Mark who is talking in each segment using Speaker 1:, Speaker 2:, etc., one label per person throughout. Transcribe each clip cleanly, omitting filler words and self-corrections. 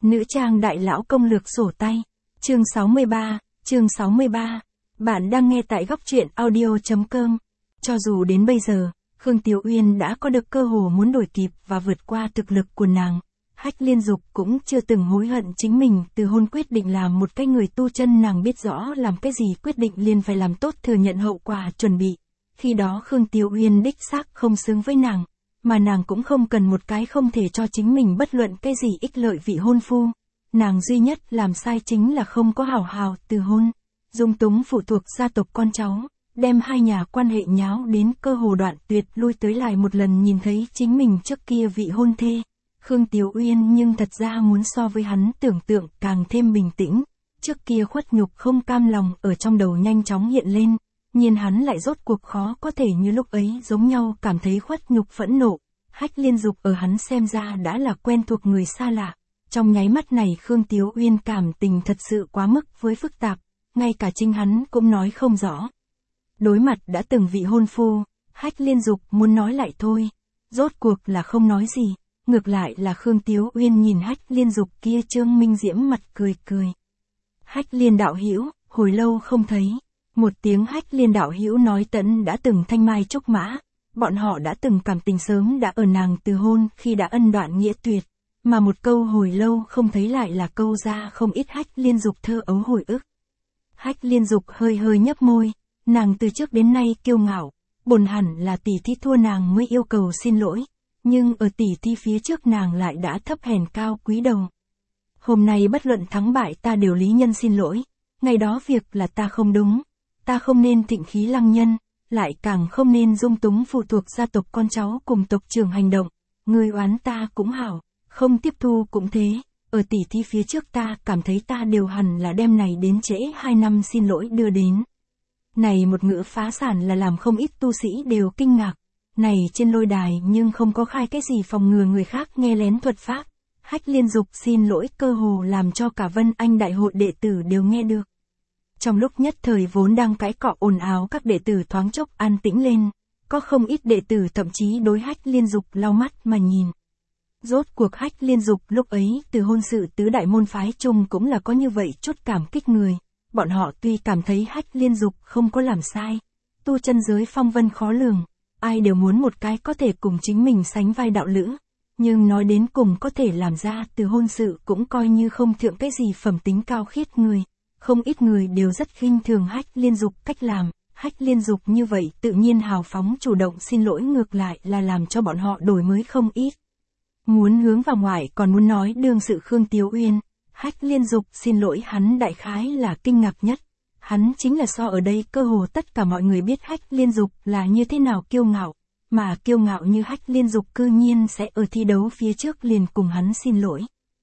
Speaker 1: Nữ trang đại lão công lược sổ tay. Chương 63. Bạn đang nghe tại góc truyện audio.com. Cho dù đến bây giờ, Khương Tiểu Uyên đã có được cơ hội muốn đuổi kịp và vượt qua thực lực của nàng, Hách Liên Dục cũng chưa từng hối hận chính mình từ hôn quyết định làm một cái người tu chân. Nàng biết rõ làm cái gì quyết định liền phải làm tốt, thừa nhận hậu quả chuẩn bị. Khi đó Khương Tiểu Uyên đích xác không xứng với nàng, mà nàng cũng không cần một cái không thể cho chính mình bất luận cái gì ích lợi vị hôn phu. Nàng duy nhất làm sai chính là không có hào hào từ hôn, dung túng phụ thuộc gia tộc con cháu, đem hai nhà quan hệ nháo đến cơ hồ đoạn tuyệt. Lui tới lại một lần nhìn thấy chính mình trước kia vị hôn thê, Khương Tiểu Uyên nhưng thật ra muốn so với hắn tưởng tượng càng thêm bình tĩnh. Trước kia khuất nhục không cam lòng ở trong đầu nhanh chóng hiện lên, nhưng hắn lại rốt cuộc khó có thể như lúc ấy giống nhau cảm thấy khuất nhục phẫn nộ. Hách Liên Dục ở hắn xem ra đã là quen thuộc người xa lạ. Trong nháy mắt này Khương Tiểu Uyên cảm tình thật sự quá mức với phức tạp, ngay cả chính hắn cũng nói không rõ. Đối mặt đã từng vị hôn phu, Hách Liên Dục muốn nói lại thôi, rốt cuộc là không nói gì. Ngược lại là Khương Tiểu Uyên nhìn Hách Liên Dục kia trương minh diễm mặt cười cười. Hách Liên đạo hữu, hồi lâu không thấy. Một tiếng Hách Liên đạo hữu nói tẫn đã từng thanh mai trúc mã. Bọn họ đã từng cảm tình sớm đã ở nàng từ hôn khi đã ân đoạn nghĩa tuyệt. Mà một câu hồi lâu không thấy lại là câu ra không ít Hách Liên Dục thơ ấu hồi ức. Hách Liên Dục hơi hơi nhấp môi, nàng từ trước đến nay kiêu ngạo, bổn hẳn là tỷ thi thua nàng mới yêu cầu xin lỗi. Nhưng ở tỷ thi phía trước nàng lại đã thấp hèn cao quý đầu. Hôm nay bất luận thắng bại ta đều lý nhân xin lỗi, ngày đó việc là ta không đúng, ta không nên thịnh khí lăng nhân, lại càng không nên dung túng phụ thuộc gia tộc con cháu cùng tộc trưởng hành động. Ngươi oán ta cũng hảo, không tiếp thu cũng thế, ở tỷ thi phía trước ta cảm thấy ta đều hẳn là đem này đến trễ 2 năm xin lỗi đưa đến. Này một ngữ phá sản là làm không ít tu sĩ đều kinh ngạc. Này trên lôi đài nhưng không có khai cái gì phòng ngừa người khác nghe lén thuật pháp. Hách Liên Dục xin lỗi cơ hồ làm cho cả Vân Anh đại hội đệ tử đều nghe được. Trong lúc nhất thời vốn đang cãi cọ ồn ào, các đệ tử thoáng chốc an tĩnh lên. Có không ít đệ tử thậm chí đối Hách Liên Dục lau mắt mà nhìn. Rốt cuộc Hách Liên Dục lúc ấy từ hôn sự tứ đại môn phái chung cũng là có như vậy chút cảm kích người. Bọn họ tuy cảm thấy Hách Liên Dục không có làm sai, tu chân giới phong vân khó lường, ai đều muốn một cái có thể cùng chính mình sánh vai đạo lữ, nhưng nói đến cùng có thể làm ra từ hôn sự cũng coi như không thượng cái gì phẩm tính cao khiết người. Không ít người đều rất khinh thường Hách Liên Dục cách làm. Hách Liên Dục như vậy tự nhiên hào phóng chủ động xin lỗi ngược lại là làm cho bọn họ đổi mới không ít. Muốn hướng vào ngoại còn muốn nói đương sự Khương Tiểu Uyên, Hách Liên Dục xin lỗi hắn đại khái là kinh ngạc nhất. Hắn chính là so ở đây cơ hồ tất cả mọi người biết Hách Liên Dục là như thế nào kiêu ngạo, mà kiêu ngạo như Hách Liên Dục cư nhiên sẽ ở thi đấu phía trước liền cùng hắn xin lỗi.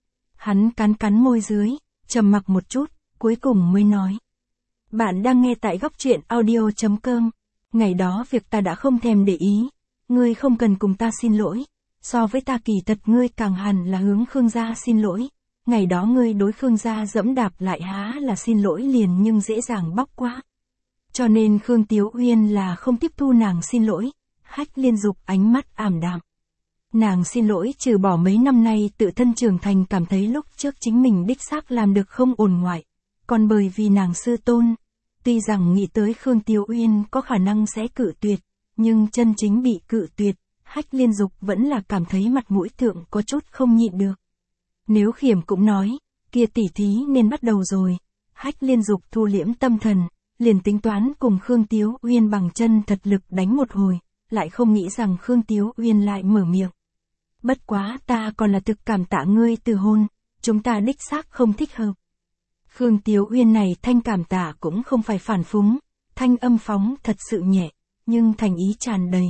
Speaker 1: Hắn cắn môi dưới, trầm mặc một chút, cuối cùng mới nói. Bạn đang nghe tại góc truyện audio.com. Ngày đó việc ta đã không thèm để ý, ngươi không cần cùng ta xin lỗi, so với ta kỳ thật ngươi càng hẳn là hướng Khương gia xin lỗi. Ngày đó ngươi đối Khương gia dẫm đạp lại há là xin lỗi liền nhưng dễ dàng bóc quá. Cho nên Khương Tiểu Uyên là không tiếp thu nàng xin lỗi. Hách Liên Dục ánh mắt ảm đạm. Nàng xin lỗi trừ bỏ mấy năm nay tự thân trưởng thành cảm thấy lúc trước chính mình đích xác làm được không ổn ngoại. Còn bởi vì nàng sư tôn, tuy rằng nghĩ tới Khương Tiểu Uyên có khả năng sẽ cự tuyệt, nhưng chân chính bị cự tuyệt, Hách Liên Dục vẫn là cảm thấy mặt mũi thượng có chút không nhịn được. Nếu khiểm cũng nói, kia tỉ thí nên bắt đầu rồi. Hách Liên Dục thu liễm tâm thần, liền tính toán cùng Khương Tiểu Uyên bằng chân thật lực đánh một hồi, lại không nghĩ rằng Khương Tiểu Uyên lại mở miệng. Bất quá ta còn là thực cảm tạ ngươi từ hôn, chúng ta đích xác không thích hợp. Khương Tiểu Uyên này thanh cảm tạ cũng không phải phản phúng, thanh âm phóng thật sự nhẹ, nhưng thành ý tràn đầy.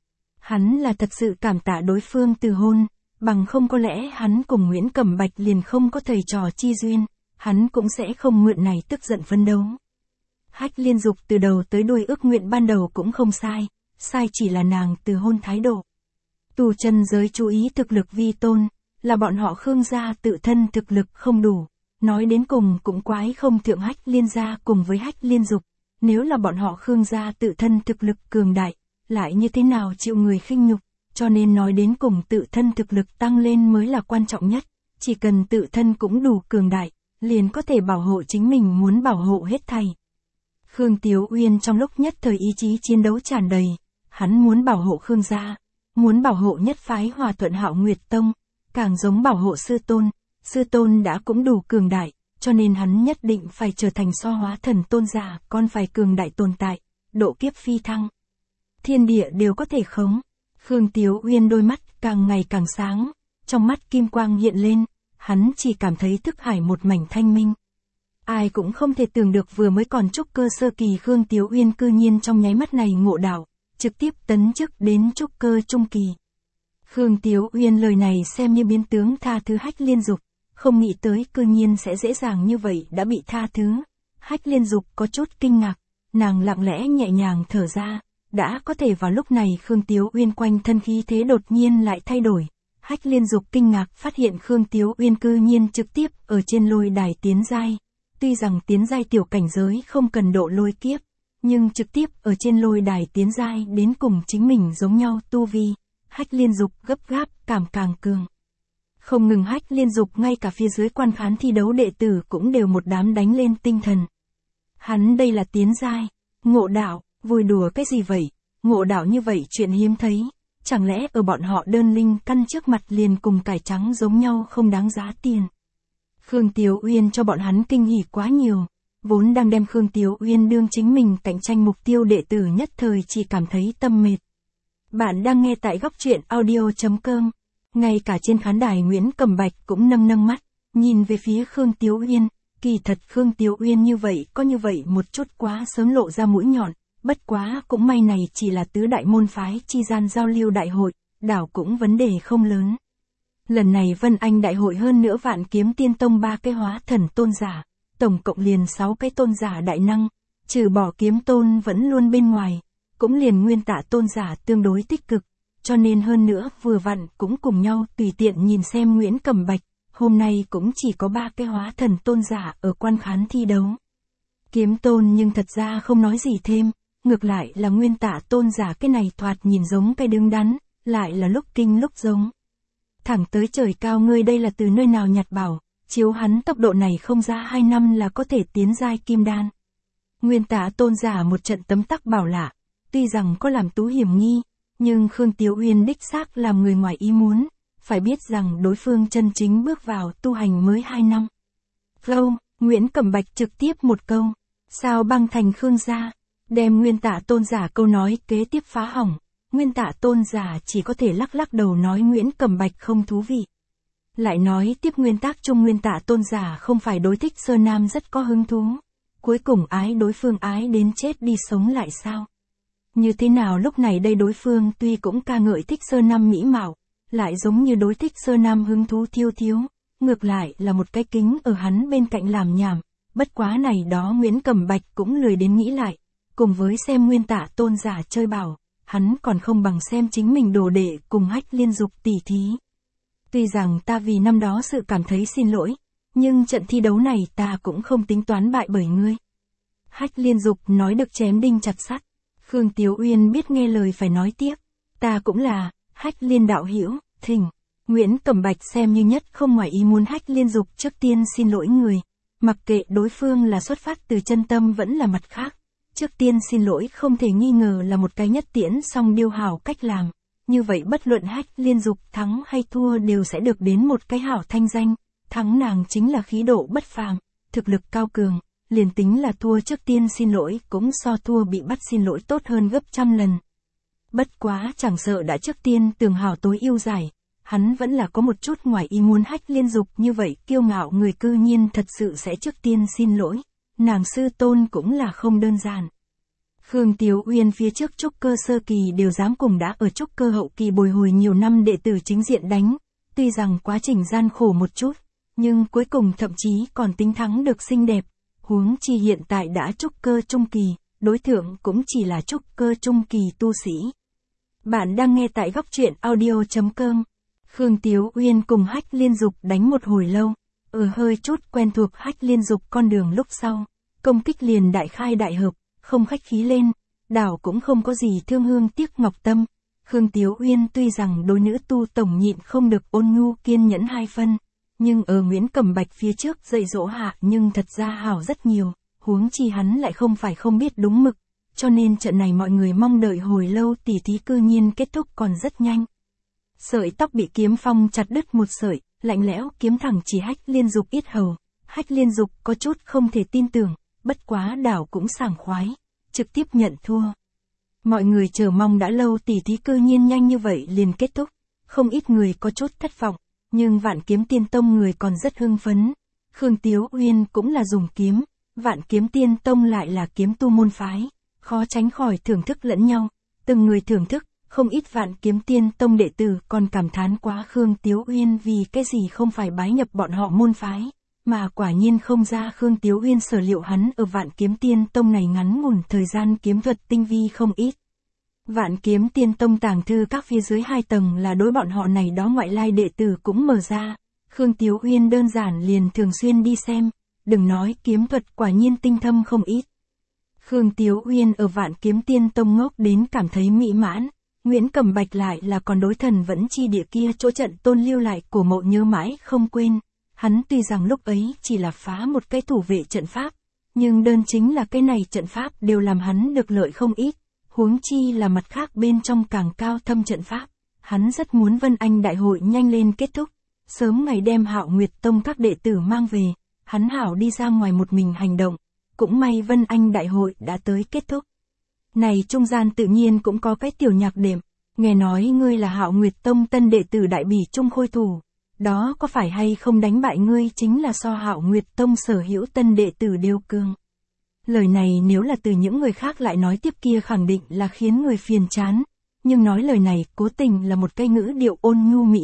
Speaker 1: Hắn là thật sự cảm tạ đối phương từ hôn. Bằng không có lẽ hắn cùng Nguyễn Cẩm Bạch liền không có thầy trò chi duyên, hắn cũng sẽ không mượn này tức giận phấn đấu. Hách Liên Dục từ đầu tới đuôi ước nguyện ban đầu cũng không sai, sai chỉ là nàng từ hôn thái độ. Tu chân giới chú ý thực lực vi tôn, là bọn họ Khương gia tự thân thực lực không đủ, nói đến cùng cũng quái không thượng Hách Liên gia cùng với Hách Liên Dục, nếu là bọn họ Khương gia tự thân thực lực cường đại, lại như thế nào chịu người khinh nhục. Cho nên nói đến cùng tự thân thực lực tăng lên mới là quan trọng nhất. chỉ cần tự thân cũng đủ cường đại, liền có thể bảo hộ chính mình muốn bảo hộ hết thảy. Khương Tiếu Uyên trong lúc nhất thời ý chí chiến đấu tràn đầy, hắn muốn bảo hộ Khương gia, muốn bảo hộ nhất phái Hòa Thuận Hạo Nguyệt Tông, càng giống bảo hộ sư tôn đã cũng đủ cường đại, cho nên hắn nhất định phải trở thành so hóa thần tôn giả, còn phải cường đại tồn tại, độ kiếp phi thăng. Thiên địa đều có thể khống. Khương Tiếu Uyên đôi mắt càng ngày càng sáng, trong mắt kim quang hiện lên, hắn chỉ cảm thấy thức hải một mảnh thanh minh. Ai cũng không thể tưởng được vừa mới còn trúc cơ sơ kỳ Khương Tiếu Uyên cư nhiên trong nháy mắt này ngộ đạo, trực tiếp tấn chức đến trúc cơ trung kỳ. Khương Tiếu Uyên lời này xem như biến tướng tha thứ Hách Liên Dục, không nghĩ tới cư nhiên sẽ dễ dàng như vậy đã bị tha thứ. Hách Liên Dục có chút kinh ngạc, nàng lặng lẽ nhẹ nhàng thở ra, đã có thể vào lúc này Khương Tiếu Uyên quanh thân khí thế đột nhiên lại thay đổi. Hách Liên Dục kinh ngạc phát hiện Khương Tiếu Uyên cư nhiên trực tiếp ở trên lôi đài tiến giai. Tuy rằng tiến giai tiểu cảnh giới không cần độ lôi kiếp, nhưng trực tiếp ở trên lôi đài tiến giai đến cùng chính mình giống nhau tu vi. Hách Liên Dục gấp gáp càng cường. Không ngừng Hách Liên Dục, ngay cả phía dưới quan khán thi đấu đệ tử cũng đều một đám đánh lên tinh thần. Hắn đây là tiến giai, ngộ đạo, vui đùa cái gì vậy, ngộ đạo như vậy chuyện hiếm thấy, chẳng lẽ ở bọn họ đơn linh căn trước mặt liền cùng cải trắng giống nhau không đáng giá tiền. Khương Tiếu Uyên cho bọn hắn kinh hỉ quá nhiều, vốn đang đem Khương Tiếu Uyên đương chính mình cạnh tranh mục tiêu đệ tử nhất thời chỉ cảm thấy tâm mệt. Bạn đang nghe tại góc truyện audio.com, ngay cả trên khán đài Nguyễn Cẩm Bạch cũng nâng mắt, nhìn về phía Khương Tiếu Uyên, kỳ thật Khương Tiếu Uyên như vậy có như vậy một chút quá sớm lộ ra mũi nhọn, bất quá cũng may này chỉ là tứ đại môn phái chi gian giao lưu đại hội, đảo cũng vấn đề không lớn. Lần này Vân Anh đại hội hơn nữa Vạn Kiếm Tiên Tông 3 cái hóa thần tôn giả, tổng cộng liền 6 cái tôn giả đại năng, trừ bỏ Kiếm Tôn vẫn luôn bên ngoài, cũng liền Nguyên Tạ tôn giả tương đối tích cực, cho nên hơn nữa vừa vặn cũng cùng nhau tùy tiện nhìn xem Nguyễn Cẩm Bạch, hôm nay cũng chỉ có 3 cái hóa thần tôn giả ở quan khán thi đấu. Kiếm Tôn nhưng thật ra không nói gì thêm, ngược lại là Nguyên Tạ tôn giả cái này thoạt nhìn giống cái đứng đắn, lại là lúc kinh lúc giống. Thẳng tới trời cao, ngươi đây là từ nơi nào nhặt bảo, chiếu hắn tốc độ này không ra 2 năm là có thể tiến giai kim đan. Nguyên Tạ tôn giả một trận tấm tắc bảo lạ, tuy rằng có làm tú hiểm nghi, nhưng Khương Tiếu Uyên đích xác làm người ngoài ý muốn, phải biết rằng đối phương chân chính bước vào tu hành mới 2 năm. Câu, Nguyễn Cẩm Bạch trực tiếp một câu, sao băng thành Khương gia, đem Nguyên Tạ tôn giả câu nói kế tiếp phá hỏng. Nguyên Tạ tôn giả chỉ có thể lắc đầu nói Nguyễn Cẩm Bạch không thú vị. Lại nói tiếp nguyên tắc chung Nguyên Tạ tôn giả không phải đối thích Sơ Nam rất có hứng thú. Cuối cùng ái đối phương ái đến chết đi sống lại sao? Như thế nào lúc này đây đối phương tuy cũng ca ngợi thích Sơ Nam mỹ mạo, lại giống như đối thích Sơ Nam hứng thú thiếu, ngược lại là một cái kính ở hắn bên cạnh làm nhảm. Bất quá này đó Nguyễn Cẩm Bạch cũng lười đến nghĩ lại, cùng với xem Nguyên Tạ tôn giả chơi bảo. Hắn còn không bằng xem chính mình đồ đệ cùng Hách Liên Dục tỉ thí. Tuy rằng ta vì năm đó sự cảm thấy xin lỗi, nhưng trận thi đấu này ta cũng không tính toán bại bởi ngươi. Hách Liên Dục nói được chém đinh chặt sắt. Khương Tiếu Uyên biết nghe lời phải nói tiếp. Ta cũng là, Hách Liên đạo hữu, thỉnh. Nguyễn Cẩm Bạch xem như nhất không ngoài ý muốn Hách Liên Dục trước tiên xin lỗi người. Mặc kệ đối phương là xuất phát từ chân tâm vẫn là mặt khác. Trước tiên xin lỗi không thể nghi ngờ là một cái nhất tiễn song điêu hảo cách làm. Như vậy bất luận Hách Liên Dục thắng hay thua đều sẽ được đến một cái hảo thanh danh. Thắng nàng chính là khí độ bất phàm, thực lực cao cường. Liền tính là thua trước tiên xin lỗi cũng so thua bị bắt xin lỗi tốt hơn gấp trăm lần. Bất quá chẳng sợ đã trước tiên tường hảo tối ưu giải. Hắn vẫn là có một chút ngoài ý muốn Hách Liên Dục như vậy kiêu ngạo người cư nhiên thật sự sẽ trước tiên xin lỗi. Nàng sư tôn cũng là không đơn giản. Khương Tiếu Uyên phía trước trúc cơ sơ kỳ đều dám cùng đã ở trúc cơ hậu kỳ bồi hồi nhiều năm đệ tử chính diện đánh, tuy rằng quá trình gian khổ một chút, nhưng cuối cùng thậm chí còn tính thắng được xinh đẹp, huống chi hiện tại đã trúc cơ trung kỳ, đối tượng cũng chỉ là trúc cơ trung kỳ tu sĩ. Bạn đang nghe tại góc truyện audio.com. Khương Tiếu Uyên cùng Hách Liên Dục đánh một hồi lâu, ở hơi chút quen thuộc Hách Liên Dục con đường lúc sau, công kích liền đại khai đại hợp, không khách khí lên, đảo cũng không có gì thương hương tiếc ngọc tâm. Khương Tiếu Uyên tuy rằng đối nữ tu tổng nhịn không được ôn nhu kiên nhẫn 2 phân, nhưng ở Nguyễn Cẩm Bạch phía trước dạy dỗ hạ nhưng thật ra hảo rất nhiều, huống chi hắn lại không phải không biết đúng mực, cho nên trận này mọi người mong đợi hồi lâu tỉ thí cư nhiên kết thúc còn rất nhanh. Sợi tóc bị kiếm phong chặt đứt một sợi, lạnh lẽo kiếm thẳng chỉ Hách Liên Dục yết hầu, Hách Liên Dục có chút không thể tin tưởng, bất quá đảo cũng sảng khoái, trực tiếp nhận thua. Mọi người chờ mong đã lâu tỉ thí cư nhiên nhanh như vậy liền kết thúc, không ít người có chút thất vọng, nhưng Vạn Kiếm Tiên Tông người còn rất hưng phấn. Khương Tiếu Uyên cũng là dùng kiếm, Vạn Kiếm Tiên Tông lại là kiếm tu môn phái, khó tránh khỏi thưởng thức lẫn nhau, từng người thưởng thức, không ít Vạn Kiếm Tiên Tông đệ tử còn cảm thán quá Khương Tiếu Uyên vì cái gì không phải bái nhập bọn họ môn phái, mà quả nhiên không ra Khương Tiếu Uyên sở liệu hắn ở Vạn Kiếm Tiên Tông này ngắn ngủn thời gian kiếm thuật tinh vi không ít. Vạn Kiếm Tiên Tông tàng thư các phía dưới 2 tầng là đối bọn họ này đó ngoại lai đệ tử cũng mở ra, Khương Tiếu Uyên đơn giản liền thường xuyên đi xem, đừng nói kiếm thuật quả nhiên tinh thâm không ít. Khương Tiếu Uyên ở Vạn Kiếm Tiên Tông ngốc đến cảm thấy mỹ mãn, Nguyễn Cẩm Bạch lại là còn đối Thần Vẫn Chi Địa kia chỗ trận tôn lưu lại của mộ nhớ mãi không quên, hắn tuy rằng lúc ấy chỉ là phá một cái thủ vệ trận pháp, nhưng đơn chính là cái này trận pháp đều làm hắn được lợi không ít. Huống chi là mặt khác bên trong càng cao thâm trận pháp, hắn rất muốn Vân Anh Đại hội nhanh lên kết thúc, sớm ngày đem Hạo Nguyệt Tông các đệ tử mang về, hắn hảo đi ra ngoài một mình hành động, cũng may Vân Anh Đại hội đã tới kết thúc. Này trung gian tự nhiên cũng có cái tiểu nhạc đệm, nghe nói ngươi là Hạo Nguyệt Tông tân đệ tử đại bỉ trung khôi thủ, đó có phải hay không đánh bại ngươi chính là so Hạo Nguyệt Tông sở hữu tân đệ tử đều cường. Lời này nếu là từ những người khác lại nói tiếp kia khẳng định là khiến người phiền chán, nhưng nói lời này cố tình là một cái ngữ điệu ôn nhu mỹ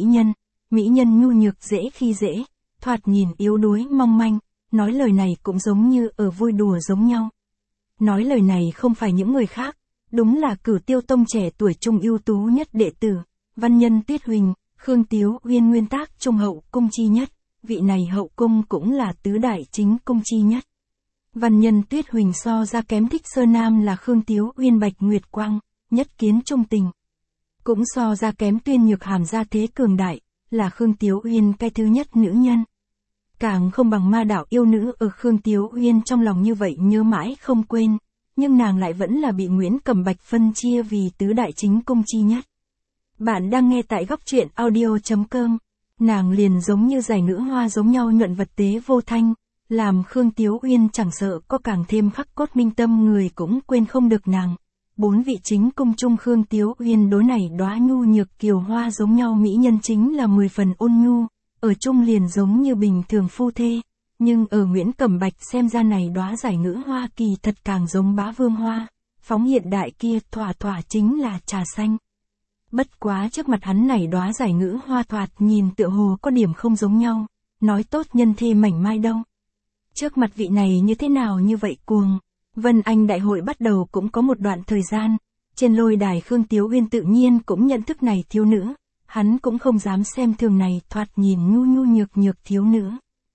Speaker 1: nhân nhu nhược dễ khi dễ, thoạt nhìn yếu đuối mong manh, nói lời này cũng giống như ở vui đùa giống nhau. Nói lời này không phải những người khác, đúng là Cửu Tiêu Tông trẻ tuổi trung ưu tú nhất đệ tử, Văn Nhân Tuyết Huỳnh, Khương Tiếu Uyên nguyên tác trung hậu cung chi nhất, vị này hậu cung cũng là tứ đại chính cung chi nhất. Văn Nhân Tuyết Huỳnh so ra kém Thích Sơ Nam là Khương Tiếu Uyên Bạch Nguyệt Quang, nhất kiến trung tình. Cũng so ra kém Tuyên Nhược Hàm gia thế cường đại, là Khương Tiếu Uyên cái thứ nhất nữ nhân. Càng không bằng ma đạo yêu nữ ở Khương Tiếu Uyên trong lòng như vậy nhớ mãi không quên, nhưng nàng lại vẫn là bị Nguyễn Cẩm Bạch phân chia vì tứ đại chính cung chi nhất. Bạn đang nghe tại góc truyện audio.com, nàng liền giống như dải nữ hoa giống nhau nhuận vật tế vô thanh. Làm Khương Tiếu Uyên chẳng sợ có càng thêm khắc cốt minh tâm người cũng quên không được nàng. 4 vị chính cung chung Khương Tiếu Uyên đối này đóa nhu nhược kiều hoa giống nhau mỹ nhân chính là 10 phần ôn nhu, ở chung liền giống như bình thường phu thê, nhưng ở Nguyễn Cẩm Bạch xem ra này đóa giải ngữ hoa kỳ thật càng giống bá vương hoa, phóng hiện đại kia thỏa chính là trà xanh. Bất quá trước mặt hắn này đóa giải ngữ hoa thoạt nhìn tựa hồ có điểm không giống nhau, nói tốt nhân thê mảnh mai đâu. Trước mặt vị này như thế nào như vậy cuồng. Vân Anh Đại hội bắt đầu cũng có một đoạn thời gian, trên lôi đài Khương Tiếu Uyên tự nhiên cũng nhận thức này thiếu nữ, hắn cũng không dám xem thường này thoạt nhìn nhu nhược thiếu nữ.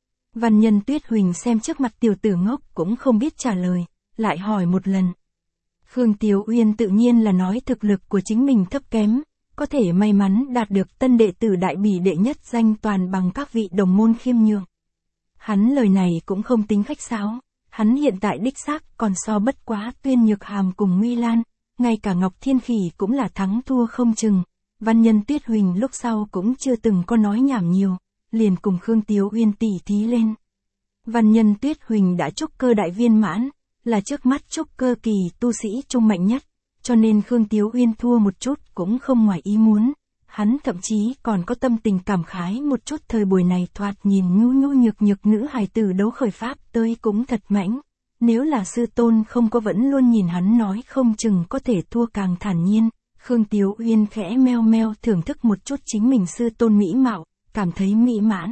Speaker 1: Văn Nhân Tuyết Huỳnh xem trước mặt tiểu tử ngốc cũng không biết trả lời, lại hỏi một lần. Khương Tiếu Uyên tự nhiên là nói thực lực của chính mình thấp kém, có thể may mắn đạt được tân đệ tử đại bỉ đệ nhất danh toàn bằng các vị đồng môn khiêm nhường. Hắn lời này cũng không tính khách sáo, hắn hiện tại đích xác còn so bất quá Tuyên Nhược Hàm cùng Nguy Lan, ngay cả Ngọc Thiên Khỉ cũng là thắng thua không chừng. Văn Nhân Tuyết Huỳnh lúc sau cũng chưa từng có nói nhảm nhiều, liền cùng Khương Tiếu Uyên tỉ thí lên. Văn Nhân Tuyết Huỳnh đã trúc cơ đại viên mãn, là trước mắt trúc cơ kỳ tu sĩ trung mạnh nhất, cho nên Khương Tiếu Uyên thua một chút cũng không ngoài ý muốn. Hắn thậm chí còn có tâm tình cảm khái một chút thời buổi này thoạt nhìn nhu nhược nữ hài tử đấu khởi pháp tới cũng thật mãnh. Nếu là sư tôn không có vẫn luôn nhìn hắn nói không chừng có thể thua càng thản nhiên. Khương Tiếu Uyên khẽ meo thưởng thức một chút chính mình sư tôn mỹ mạo, cảm thấy mỹ mãn.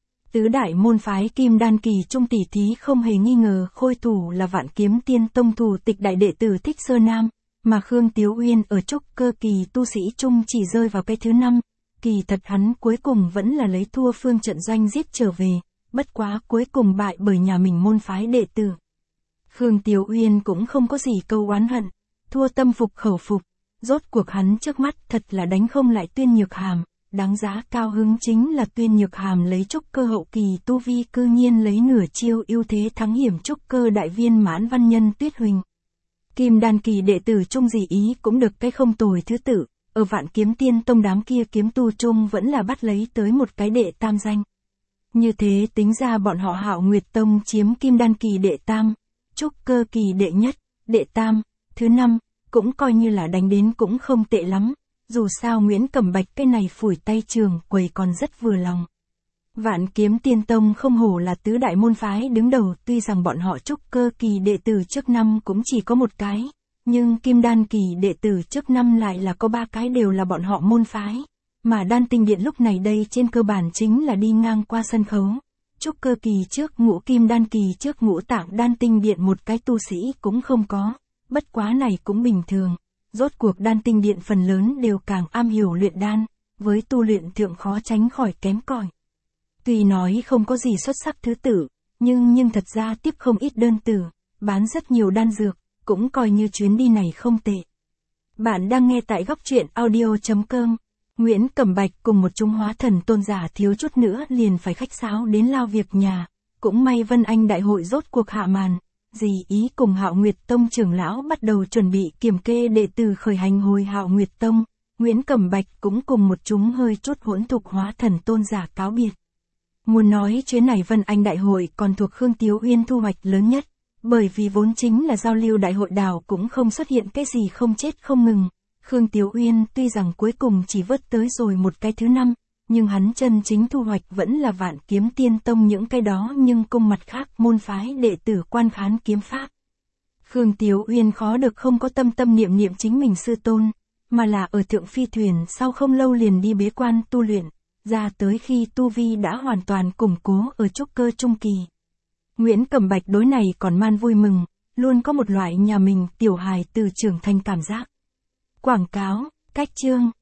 Speaker 1: Tứ đại môn phái Kim Đan kỳ trung tỷ thí không hề nghi ngờ khôi thủ là Vạn Kiếm Tiên Tông thủ tịch đại đệ tử Thích Sơ Nam. Mà Khương Tiếu Uyên ở trúc cơ kỳ tu sĩ trung chỉ rơi vào cái thứ 5, kỳ thật hắn cuối cùng vẫn là lấy thua phương trận doanh giết trở về, bất quá cuối cùng bại bởi nhà mình môn phái đệ tử. Khương Tiếu Uyên cũng không có gì câu oán hận, thua tâm phục khẩu phục, rốt cuộc hắn trước mắt thật là đánh không lại Tuyên Nhược Hàm, đáng giá cao hứng chính là Tuyên Nhược Hàm lấy trúc cơ hậu kỳ tu vi cư nhiên lấy nửa chiêu ưu thế thắng hiểm trúc cơ đại viên mãn văn nhân Tuyết Huỳnh. Kim đan kỳ đệ tử Trung Dị Ý cũng được cái không tồi thứ tự, ở Vạn Kiếm Tiên Tông đám kia kiếm tu chung vẫn là bắt lấy tới một cái đệ tam danh. Như thế tính ra bọn họ Hạo Nguyệt Tông chiếm kim đan kỳ đệ tam, trúc cơ kỳ đệ nhất, đệ tam, thứ năm, cũng coi như là đánh đến cũng không tệ lắm, dù sao Nguyễn Cẩm Bạch cái này phủi tay trường quầy còn rất vừa lòng. Vạn Kiếm Tiên Tông không hổ là tứ đại môn phái đứng đầu, tuy rằng bọn họ trúc cơ kỳ đệ tử trước năm cũng chỉ có một cái, nhưng kim đan kỳ đệ tử trước năm lại là có 3 cái đều là bọn họ môn phái. Mà Đan Tinh Điện lúc này đây trên cơ bản chính là đi ngang qua sân khấu. Trúc cơ kỳ trước ngũ kim đan kỳ trước ngũ tạng Đan Tinh Điện một cái tu sĩ cũng không có, bất quá này cũng bình thường. Rốt cuộc Đan Tinh Điện phần lớn đều càng am hiểu luyện đan, với tu luyện thượng khó tránh khỏi kém cỏi. Tuy nói không có gì xuất sắc thứ tự, nhưng thật ra tiếp không ít đơn tử, bán rất nhiều đan dược, cũng coi như chuyến đi này không tệ. Bạn đang nghe tại góc truyện audio.com. Nguyễn Cẩm Bạch cùng một chúng hóa thần tôn giả thiếu chút nữa liền phải khách sáo đến lao việc nhà, cũng may Vân Anh đại hội rốt cuộc hạ màn, Dị Ý cùng Hạo Nguyệt Tông trưởng lão bắt đầu chuẩn bị kiểm kê đệ tử khởi hành hồi Hạo Nguyệt Tông, Nguyễn Cẩm Bạch cũng cùng một chúng hơi chút hỗn thục hóa thần tôn giả cáo biệt. Muốn nói chuyến này Vân Anh đại hội còn thuộc Khương Tiếu Uyên thu hoạch lớn nhất, bởi vì vốn chính là giao lưu đại hội đảo cũng không xuất hiện cái gì không chết không ngừng. Khương Tiếu Uyên tuy rằng cuối cùng chỉ vớt tới rồi một cái thứ 5, nhưng hắn chân chính thu hoạch vẫn là Vạn Kiếm Tiên Tông những cái đó nhưng cùng mặt khác môn phái đệ tử quan khán kiếm pháp. Khương Tiếu Uyên khó được không có tâm niệm chính mình sư tôn, mà là ở thượng phi thuyền sau không lâu liền đi bế quan tu luyện, ra tới khi tu vi đã hoàn toàn củng cố ở trúc cơ trung kỳ. Nguyễn Cẩm Bạch đối này còn man vui mừng, luôn có một loại nhà mình tiểu hài từ trưởng thành cảm giác. Quảng cáo, cách chương.